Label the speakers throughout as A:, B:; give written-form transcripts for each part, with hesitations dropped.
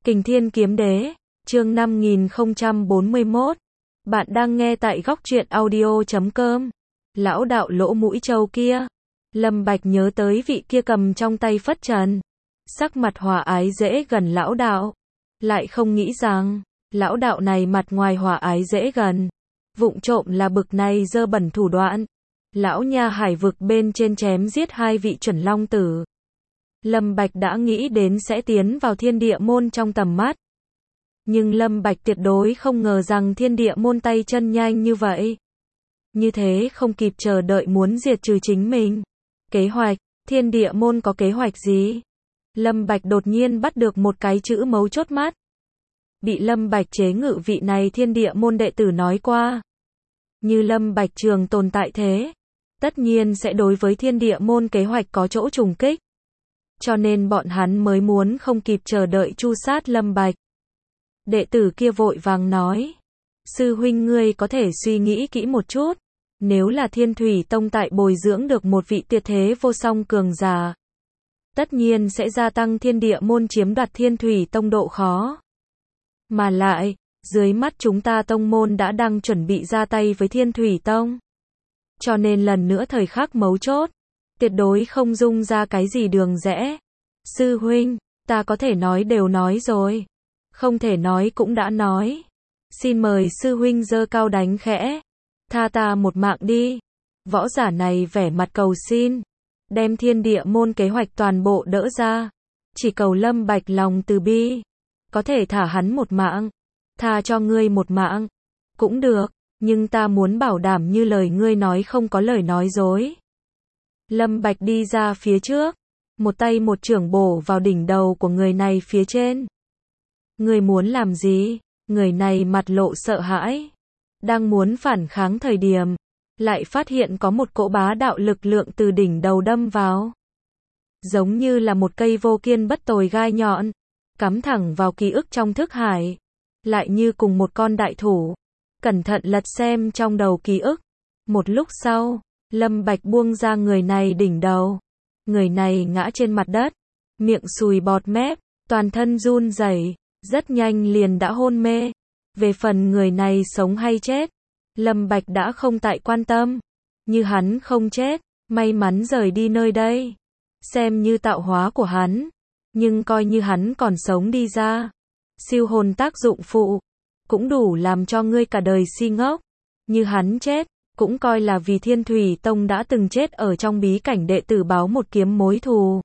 A: Kình Thiên Kiếm Đế, chương 5041. Bạn đang nghe tại góc truyện audio.com. Lão đạo lỗ mũi trâu kia. Lâm Bạch nhớ tới vị kia cầm trong tay phất trần. Sắc mặt hòa ái dễ gần lão đạo. Lại không nghĩ rằng, lão đạo này mặt ngoài hòa ái dễ gần. Vụng trộm là bực này dơ bẩn thủ đoạn. Lão nha hải vực bên trên chém giết hai vị chuẩn long tử. Lâm Bạch đã nghĩ đến sẽ tiến vào thiên địa môn trong tầm mắt. Nhưng Lâm Bạch tuyệt đối không ngờ rằng thiên địa môn tay chân nhanh như vậy. Như thế không kịp chờ đợi muốn diệt trừ chính mình. Kế hoạch, thiên địa môn có kế hoạch gì? Lâm Bạch đột nhiên bắt được một cái chữ mấu chốt mắt. Bị Lâm Bạch chế ngự vị này thiên địa môn đệ tử nói qua. Như Lâm Bạch trường tồn tại thế, tất nhiên sẽ đối với thiên địa môn kế hoạch có chỗ trùng kích. Cho nên bọn hắn mới muốn không kịp chờ đợi tru sát Lâm Bạch. Đệ tử kia vội vàng nói. Sư huynh ngươi có thể suy nghĩ kỹ một chút. Nếu là Thiên Thủy Tông tại bồi dưỡng được một vị tuyệt thế vô song cường giả, tất nhiên sẽ gia tăng thiên địa môn chiếm đoạt Thiên Thủy Tông độ khó. Mà lại, dưới mắt chúng ta tông môn đã đang chuẩn bị ra tay với Thiên Thủy Tông. Cho nên lần nữa thời khắc mấu chốt, tuyệt đối không dung ra cái gì đường rẽ. Sư huynh, ta có thể nói đều nói rồi. Không thể nói cũng đã nói. Xin mời sư huynh giơ cao đánh khẽ. Tha ta một mạng đi. Võ giả này vẻ mặt cầu xin. Đem thiên địa môn kế hoạch toàn bộ đỡ ra. Chỉ cầu Lâm Bạch lòng từ bi. Có thể thả hắn một mạng. Tha cho ngươi một mạng. Cũng được, nhưng ta muốn bảo đảm như lời ngươi nói không có lời nói dối. Lâm Bạch đi ra phía trước. Một tay một chưởng bổ vào đỉnh đầu của người này phía trên. Ngươi muốn làm gì? Người này mặt lộ sợ hãi. Đang muốn phản kháng thời điểm. Lại phát hiện có một cỗ bá đạo lực lượng từ đỉnh đầu đâm vào. Giống như là một cây vô kiên bất tồi gai nhọn. Cắm thẳng vào ký ức trong thức hải. Lại như cùng một con đại thủ. Cẩn thận lật xem trong đầu ký ức. Một lúc sau, Lâm Bạch buông ra người này đỉnh đầu. Người này ngã trên mặt đất. Miệng sùi bọt mép. Toàn thân run rẩy. Rất nhanh liền đã hôn mê. Về phần người này sống hay chết, Lâm Bạch đã không tại quan tâm. Như hắn không chết, may mắn rời đi nơi đây. Xem như tạo hóa của hắn. Nhưng coi như hắn còn sống đi ra. Siêu hồn tác dụng phụ. Cũng đủ làm cho ngươi cả đời si ngốc. Như hắn chết, cũng coi là vì Thiên Thủy Tông đã từng chết ở trong bí cảnh đệ tử báo một kiếm mối thù.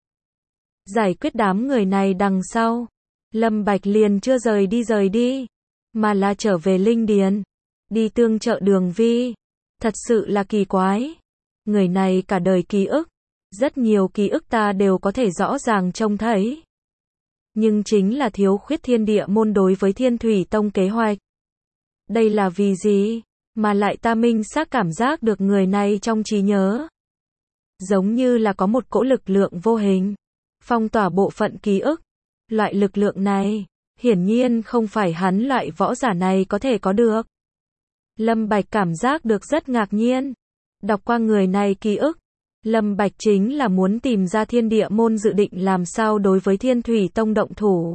A: Giải quyết đám người này đằng sau. Lâm Bạch liền chưa rời đi, mà là trở về Linh Điền, đi tương trợ Đường Vi. Thật sự là kỳ quái. Người này cả đời ký ức, rất nhiều ký ức ta đều có thể rõ ràng trông thấy. Nhưng chính là thiếu khuyết thiên địa môn đối với Thiên Thủy Tông kế hoạch. Đây là vì gì? Mà lại ta minh xác cảm giác được người này trong trí nhớ. Giống như là có một cỗ lực lượng vô hình, phong tỏa bộ phận ký ức. Loại lực lượng này, hiển nhiên không phải hắn loại võ giả này có thể có được. Lâm Bạch cảm giác được rất ngạc nhiên. Đọc qua người này ký ức, Lâm Bạch chính là muốn tìm ra thiên địa môn dự định làm sao đối với Thiên Thủy Tông động thủ.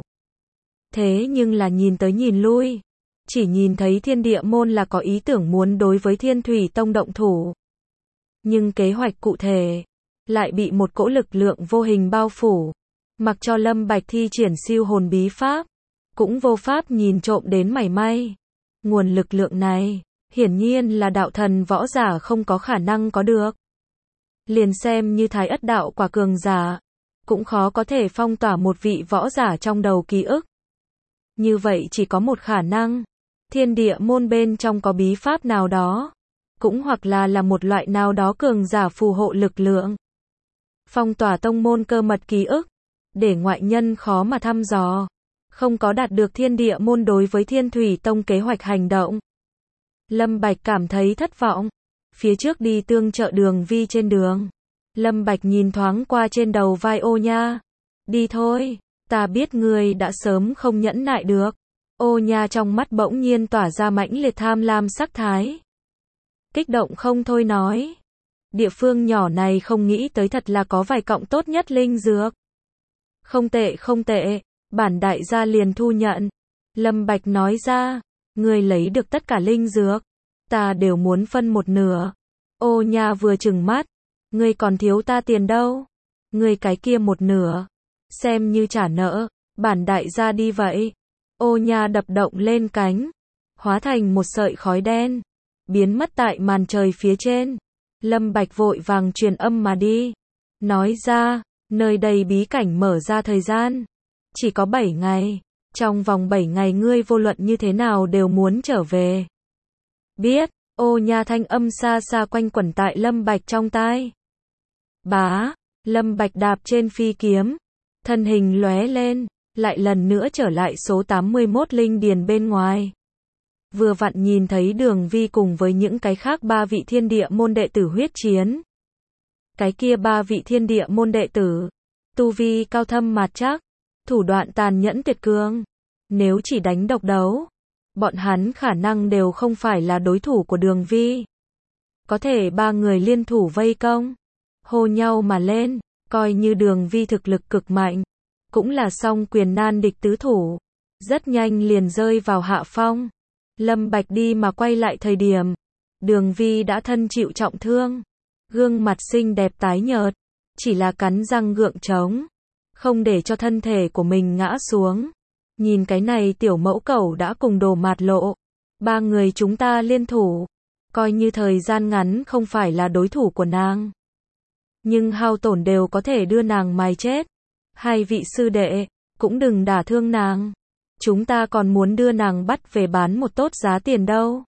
A: Thế nhưng là nhìn tới nhìn lui, chỉ nhìn thấy thiên địa môn là có ý tưởng muốn đối với Thiên Thủy Tông động thủ. Nhưng kế hoạch cụ thể, lại bị một cỗ lực lượng vô hình bao phủ. Mặc cho Lâm Bạch thi triển siêu hồn bí pháp, cũng vô pháp nhìn trộm đến mảy may. Nguồn lực lượng này, hiển nhiên là đạo thần võ giả không có khả năng có được. Liền xem như Thái Ất đạo quả cường giả, cũng khó có thể phong tỏa một vị võ giả trong đầu ký ức. Như vậy chỉ có một khả năng, thiên địa môn bên trong có bí pháp nào đó, cũng hoặc là một loại nào đó cường giả phù hộ lực lượng. Phong tỏa tông môn cơ mật ký ức. Để ngoại nhân khó mà thăm dò. Không có đạt được thiên địa môn đối với Thiên Thủy Tông kế hoạch hành động. Lâm Bạch cảm thấy thất vọng. Phía trước đi tương trợ Đường Vi trên đường. Lâm Bạch nhìn thoáng qua trên đầu vai Ô Nha. Đi thôi, ta biết ngươi đã sớm không nhẫn nại được. Ô Nha trong mắt bỗng nhiên tỏa ra mãnh liệt tham lam sắc thái. Kích động không thôi nói. Địa phương nhỏ này không nghĩ tới thật là có vài cọng tốt nhất linh dược. Không tệ, Bản đại gia liền thu nhận. Lâm Bạch nói ra, ngươi lấy được tất cả linh dược, ta đều muốn phân một nửa. Ô Nha vừa trừng mắt, ngươi còn thiếu ta tiền đâu, ngươi cái kia một nửa, xem như trả nợ, bản đại gia đi vậy. Ô Nha đập động lên cánh, hóa thành một sợi khói đen, biến mất tại màn trời phía trên. Lâm Bạch vội vàng truyền âm mà đi, nói ra, nơi đây bí cảnh mở ra thời gian, chỉ có 7 ngày, trong vòng 7 ngày ngươi vô luận như thế nào đều muốn trở về. Biết, Ô Nha thanh âm xa xa quanh quẩn tại Lâm Bạch trong tai. Bá, Lâm Bạch đạp trên phi kiếm, thân hình lóe lên, lại lần nữa trở lại số 81 linh điền bên ngoài. Vừa vặn nhìn thấy Đường Vi cùng với những cái khác 3 vị thiên địa môn đệ tử huyết chiến. Cái kia 3 vị thiên địa môn đệ tử, tu vi cao thâm mạt chắc, thủ đoạn tàn nhẫn tuyệt cường. Nếu chỉ đánh độc đấu, bọn hắn khả năng đều không phải là đối thủ của Đường Vi. Có thể 3 người liên thủ vây công, hô nhau mà lên, coi như Đường Vi thực lực cực mạnh, cũng là song quyền nan địch tứ thủ, rất nhanh liền rơi vào hạ phong. Lâm Bạch đi mà quay lại thời điểm, Đường Vi đã thân chịu trọng thương, gương mặt xinh đẹp tái nhợt, chỉ là cắn răng gượng chống, không để cho thân thể của mình ngã xuống. Nhìn cái này tiểu mẫu cẩu đã cùng Đồ Mạt Lộ, 3 người chúng ta liên thủ, coi như thời gian ngắn không phải là đối thủ của nàng, nhưng hao tổn đều có thể đưa nàng mài chết. 2 vị sư đệ, cũng đừng đả thương nàng, chúng ta còn muốn đưa nàng bắt về bán một tốt giá tiền đâu.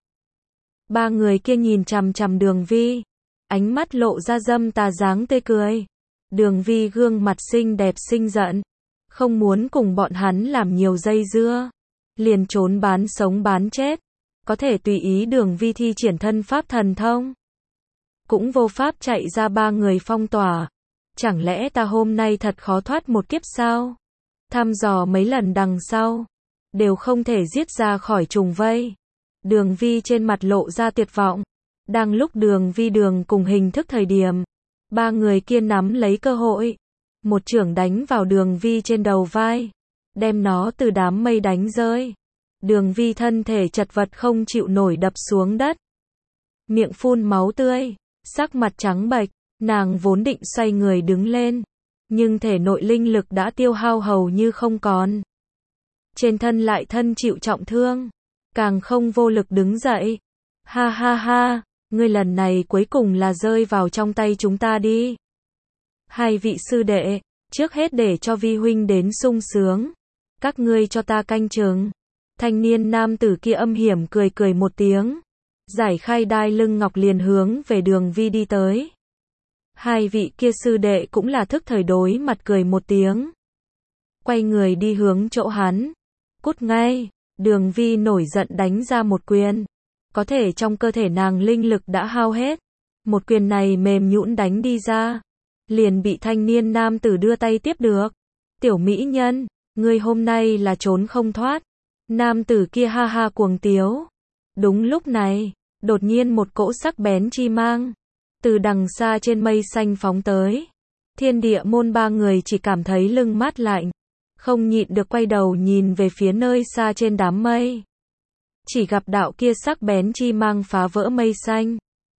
A: 3 người kia nhìn chằm chằm Đường Vi, ánh mắt lộ ra dâm tà dáng tươi cười. Đường Vi gương mặt xinh đẹp sinh giận, không muốn cùng bọn hắn làm nhiều dây dưa, liền trốn bán sống bán chết, có thể tùy ý Đường Vi thi triển thân pháp thần thông, cũng vô pháp chạy ra 3 người phong tỏa. Chẳng lẽ ta hôm nay thật khó thoát một kiếp sao? Thăm dò mấy lần đằng sau, đều không thể giết ra khỏi trùng vây. Đường Vi trên mặt lộ ra tuyệt vọng. Đang lúc Đường Vi đường cùng hình thức thời điểm, 3 người kia nắm lấy cơ hội, một chưởng đánh vào Đường Vi trên đầu vai, đem nó từ đám mây đánh rơi. Đường Vi thân thể chật vật không chịu nổi đập xuống đất, miệng phun máu tươi, sắc mặt trắng bệch. Nàng vốn định xoay người đứng lên, nhưng thể nội linh lực đã tiêu hao hầu như không còn. Trên thân lại thân chịu trọng thương, càng không vô lực đứng dậy. Ha ha ha, ngươi lần này cuối cùng là rơi vào trong tay chúng ta đi. 2 vị sư đệ, trước hết để cho Vi huynh đến sung sướng, các ngươi cho ta canh chừng. Thanh niên nam tử kia âm hiểm cười cười một tiếng, giải khai đai lưng ngọc liền hướng về Đường Vi đi tới. 2 vị kia sư đệ cũng là thức thời đối mặt cười một tiếng, quay người đi hướng chỗ hắn. Cút ngay. Đường Vi nổi giận đánh ra một quyền, có thể trong cơ thể nàng linh lực đã hao hết, một quyền này mềm nhũn đánh đi ra, liền bị thanh niên nam tử đưa tay tiếp được. Tiểu mỹ nhân, ngươi hôm nay là trốn không thoát. Nam tử kia ha ha cuồng tiếu. Đúng lúc này, đột nhiên một cỗ sắc bén chi mang từ đằng xa trên mây xanh phóng tới. Thiên địa môn 3 người chỉ cảm thấy lưng mát lạnh, không nhịn được quay đầu nhìn về phía nơi xa trên đám mây. Chỉ gặp đạo kia sắc bén chi mang phá vỡ mây xanh,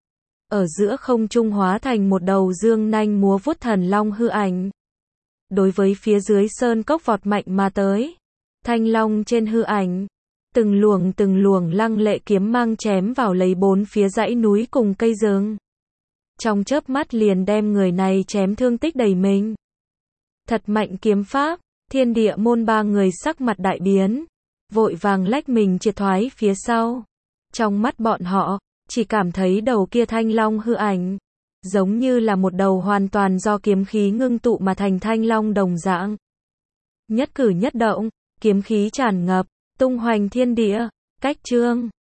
A: ở giữa không trung hóa thành một đầu dương nanh múa vuốt thần long hư ảnh, đối với phía dưới sơn cốc vọt mạnh mà tới. Thanh long trên hư ảnh, từng luồng lăng lệ kiếm mang chém vào lấy 4 phía dãy núi cùng cây rừng, trong chớp mắt liền đem người này chém thương tích đầy mình. Thật mạnh kiếm pháp. Thiên địa môn 3 người sắc mặt đại biến, vội vàng lách mình triệt thoái phía sau. Trong mắt bọn họ, chỉ cảm thấy đầu kia thanh long hư ảnh, giống như là một đầu hoàn toàn do kiếm khí ngưng tụ mà thành thanh long đồng dạng. Nhất cử nhất động, kiếm khí tràn ngập, tung hoành thiên địa. Cách chương